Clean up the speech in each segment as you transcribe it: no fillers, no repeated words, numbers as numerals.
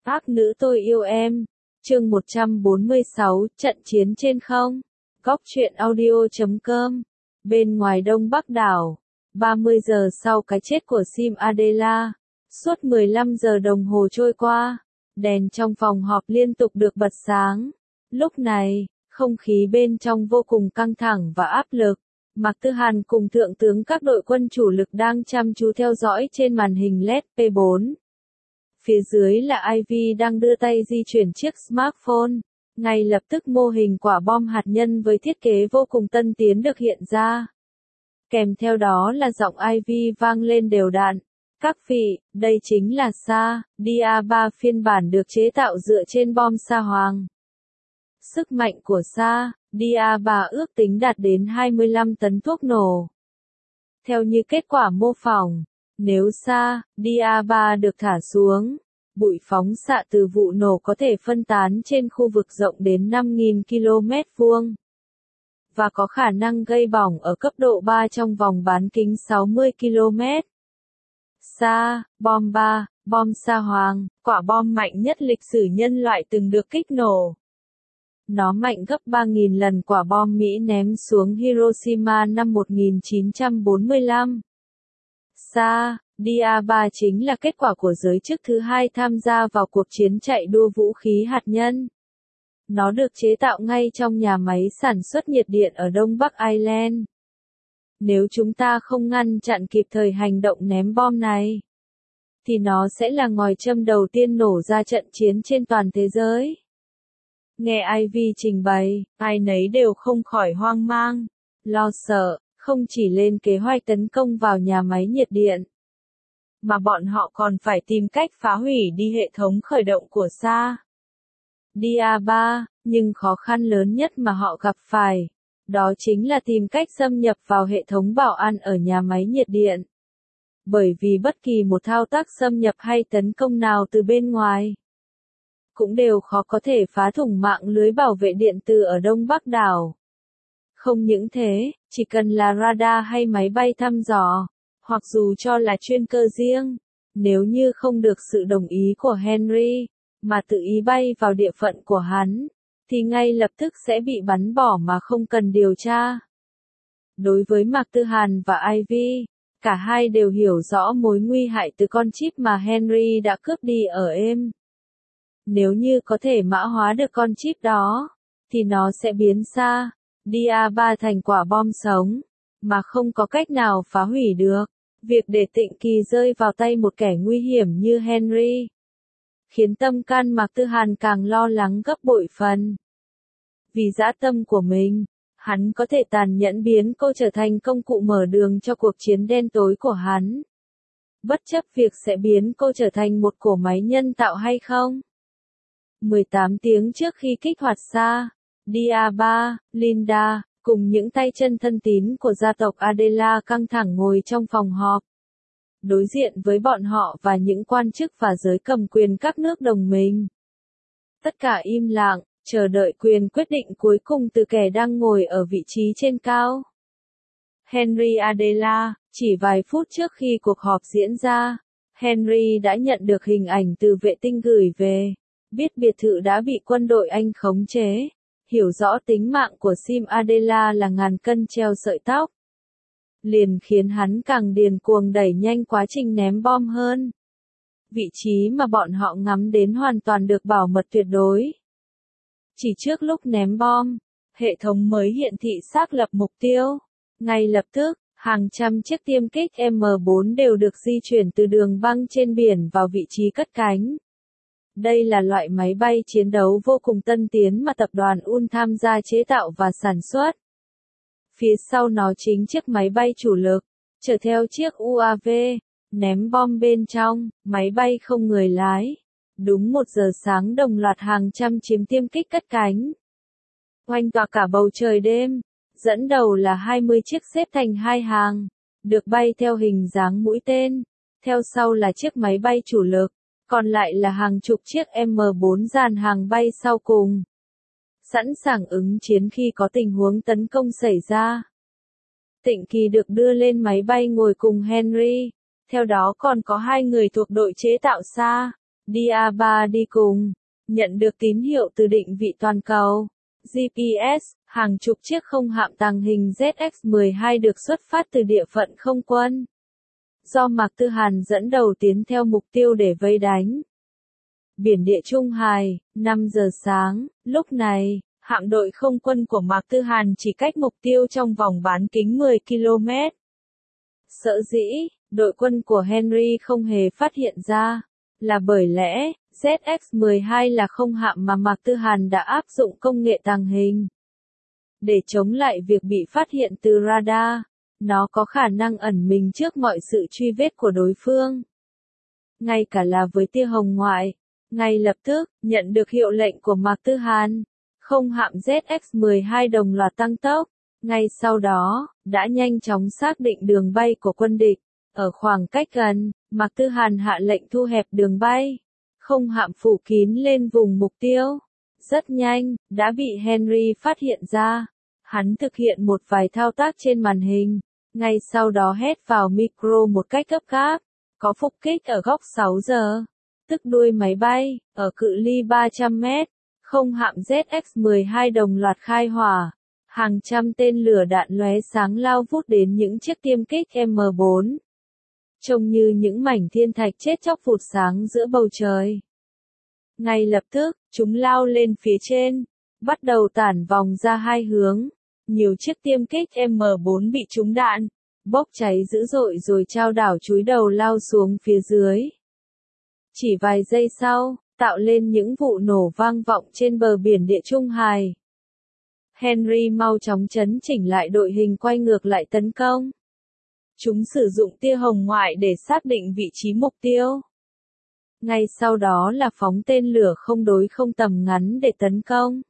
Ác nữ tôi yêu em. Chương 146, trận chiến trên không. Góc truyện audio.com. Bên ngoài Đông Bắc đảo, 30 giờ sau cái chết của Sim Adela, suốt 15 giờ đồng hồ trôi qua, đèn trong phòng họp liên tục được bật sáng. Lúc này, không khí bên trong vô cùng căng thẳng và áp lực. Mạc Tư Hàn cùng thượng tướng các đội quân chủ lực đang chăm chú theo dõi trên màn hình LED P4. Phía dưới là Ivy đang đưa tay di chuyển chiếc smartphone. Ngay lập tức mô hình quả bom hạt nhân với thiết kế vô cùng tân tiến được hiện ra. Kèm theo đó là giọng Ivy vang lên đều đặn. Các vị, đây chính là Sa, Dia-3 phiên bản được chế tạo dựa trên bom Sa Hoàng. Sức mạnh của Sa, Dia-3 ước tính đạt đến 25 tấn thuốc nổ. Theo như kết quả mô phỏng, nếu Sa, Dia-3 được thả xuống, bụi phóng xạ từ vụ nổ có thể phân tán trên khu vực rộng đến 5.000 km vuông. Và có khả năng gây bỏng ở cấp độ 3 trong vòng bán kính 60 km. Sa, bom 3, bom Sa Hoàng, quả bom mạnh nhất lịch sử nhân loại từng được kích nổ. Nó mạnh gấp 3.000 lần quả bom Mỹ ném xuống Hiroshima năm 1945. Sa, Dia-3 chính là kết quả của giới chức thứ hai tham gia vào cuộc chiến chạy đua vũ khí hạt nhân. Nó được chế tạo ngay trong nhà máy sản xuất nhiệt điện ở Đông Bắc Ireland. Nếu chúng ta không ngăn chặn kịp thời hành động ném bom này, thì nó sẽ là ngòi châm đầu tiên nổ ra trận chiến trên toàn thế giới. Nghe Ivy trình bày, ai nấy đều không khỏi hoang mang, lo sợ, không chỉ lên kế hoạch tấn công vào nhà máy nhiệt điện, mà bọn họ còn phải tìm cách phá hủy đi hệ thống khởi động của Sa, Dia-3, nhưng khó khăn lớn nhất mà họ gặp phải, đó chính là tìm cách xâm nhập vào hệ thống bảo an ở nhà máy nhiệt điện. Bởi vì bất kỳ một thao tác xâm nhập hay tấn công nào từ bên ngoài cũng đều khó có thể phá thủng mạng lưới bảo vệ điện từ ở Đông Bắc đảo. Không những thế, chỉ cần là radar hay máy bay thăm dò, hoặc dù cho là chuyên cơ riêng, nếu như không được sự đồng ý của Henry, mà tự ý bay vào địa phận của hắn, thì ngay lập tức sẽ bị bắn bỏ mà không cần điều tra. Đối với Mạc Tư Hàn và Ivy, cả hai đều hiểu rõ mối nguy hại từ con chip mà Henry đã cướp đi ở êm. Nếu như có thể mã hóa được con chip đó, thì nó sẽ biến Sa, Dia-3 thành quả bom sống, mà không có cách nào phá hủy được. Việc để Tịnh Kỳ rơi vào tay một kẻ nguy hiểm như Henry, khiến tâm can Mạc Tư Hàn càng lo lắng gấp bội phần. Vì dã tâm của mình, hắn có thể tàn nhẫn biến cô trở thành công cụ mở đường cho cuộc chiến đen tối của hắn. Bất chấp việc sẽ biến cô trở thành một cỗ máy nhân tạo hay không. 18 tiếng trước khi kích hoạt Sa, Dia-3, Linda, cùng những tay chân thân tín của gia tộc Adela căng thẳng ngồi trong phòng họp. Đối diện với bọn họ và những quan chức và giới cầm quyền các nước đồng minh. Tất cả im lặng, chờ đợi quyền quyết định cuối cùng từ kẻ đang ngồi ở vị trí trên cao. Henry Adela, chỉ vài phút trước khi cuộc họp diễn ra, Henry đã nhận được hình ảnh từ vệ tinh gửi về, biết biệt thự đã bị quân đội Anh khống chế, hiểu rõ tính mạng của Sim Adela là ngàn cân treo sợi tóc. Liền khiến hắn càng điên cuồng đẩy nhanh quá trình ném bom hơn. Vị trí mà bọn họ ngắm đến hoàn toàn được bảo mật tuyệt đối. Chỉ trước lúc ném bom, hệ thống mới hiện thị xác lập mục tiêu. Ngay lập tức, hàng trăm chiếc tiêm kích M4 đều được di chuyển từ đường băng trên biển vào vị trí cất cánh. Đây là loại máy bay chiến đấu vô cùng tân tiến mà tập đoàn UN tham gia chế tạo và sản xuất. Phía sau nó chính chiếc máy bay chủ lực, chở theo chiếc UAV, ném bom bên trong, máy bay không người lái. Đúng 1 giờ sáng đồng loạt hàng trăm chiếc tiêm kích cất cánh. Oanh tạc cả bầu trời đêm, dẫn đầu là 20 chiếc xếp thành hai hàng, được bay theo hình dáng mũi tên, theo sau là chiếc máy bay chủ lực, còn lại là hàng chục chiếc M4 dàn hàng bay sau cùng. Sẵn sàng ứng chiến khi có tình huống tấn công xảy ra. Tịnh Kỳ được đưa lên máy bay ngồi cùng Henry, theo đó còn có 2 người thuộc đội chế tạo Sa, Dia-3 đi cùng. Nhận được tín hiệu từ định vị toàn cầu. GPS, hàng chục chiếc không hạm tàng hình ZX-12 được xuất phát từ địa phận không quân. Do Mạc Tư Hàn dẫn đầu tiến theo mục tiêu để vây đánh. Biển Địa Trung Hải, 5 giờ sáng, lúc này, hạm đội không quân của Mạc Tư Hàn chỉ cách mục tiêu trong vòng bán kính 10 km. Sở dĩ, đội quân của Henry không hề phát hiện ra, là bởi lẽ, ZX-12 là không hạm mà Mạc Tư Hàn đã áp dụng công nghệ tàng hình. Để chống lại việc bị phát hiện từ radar, nó có khả năng ẩn mình trước mọi sự truy vết của đối phương. Ngay cả là với tia hồng ngoại, ngay lập tức, nhận được hiệu lệnh của Mạc Tư Hàn, không hạm ZX-12 đồng loạt tăng tốc. Ngay sau đó, đã nhanh chóng xác định đường bay của quân địch. Ở khoảng cách gần, Mạc Tư Hàn hạ lệnh thu hẹp đường bay. Không hạm phủ kín lên vùng mục tiêu. Rất nhanh, đã bị Henry phát hiện ra. Hắn thực hiện một vài thao tác trên màn hình. Ngay sau đó hét vào micro một cách gấp gáp. Có phục kích ở góc 6 giờ. Tức đuôi máy bay, ở cự ly 300 mét. Không hạm ZX-12 đồng loạt khai hỏa. Hàng trăm tên lửa đạn lóe sáng lao vút đến những chiếc tiêm kích M4. Trông như những mảnh thiên thạch chết chóc vụt sáng giữa bầu trời. Ngay lập tức, chúng lao lên phía trên, bắt đầu tản vòng ra hai hướng. Nhiều chiếc tiêm kích M4 bị trúng đạn, bốc cháy dữ dội rồi chao đảo chúi đầu lao xuống phía dưới. Chỉ vài giây sau, tạo lên những vụ nổ vang vọng trên bờ biển Địa Trung Hải. Henry mau chóng chấn chỉnh lại đội hình quay ngược lại tấn công. Chúng sử dụng tia hồng ngoại để xác định vị trí mục tiêu. Ngay sau đó là phóng tên lửa không đối không tầm ngắn để tấn công.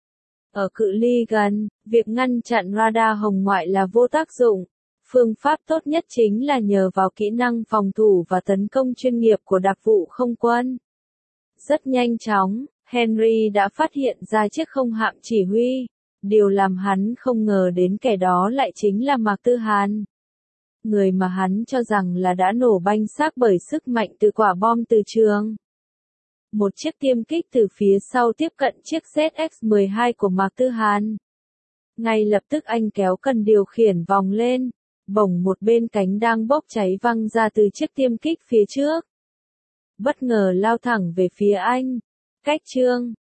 Ở cự ly gần, việc ngăn chặn radar hồng ngoại là vô tác dụng. Phương pháp tốt nhất chính là nhờ vào kỹ năng phòng thủ và tấn công chuyên nghiệp của đặc vụ không quân. Rất nhanh chóng, Henry đã phát hiện ra chiếc không hạm chỉ huy. Điều làm hắn không ngờ đến kẻ đó lại chính là Mạc Tư Hàn. Người mà hắn cho rằng là đã nổ banh xác bởi sức mạnh từ quả bom từ trường. Một chiếc tiêm kích từ phía sau tiếp cận chiếc ZX-12 của Mạc Tư Hàn. Ngay lập tức anh kéo cần điều khiển vòng lên, bỗng một bên cánh đang bốc cháy văng ra từ chiếc tiêm kích phía trước. Bất ngờ lao thẳng về phía anh. Cách chương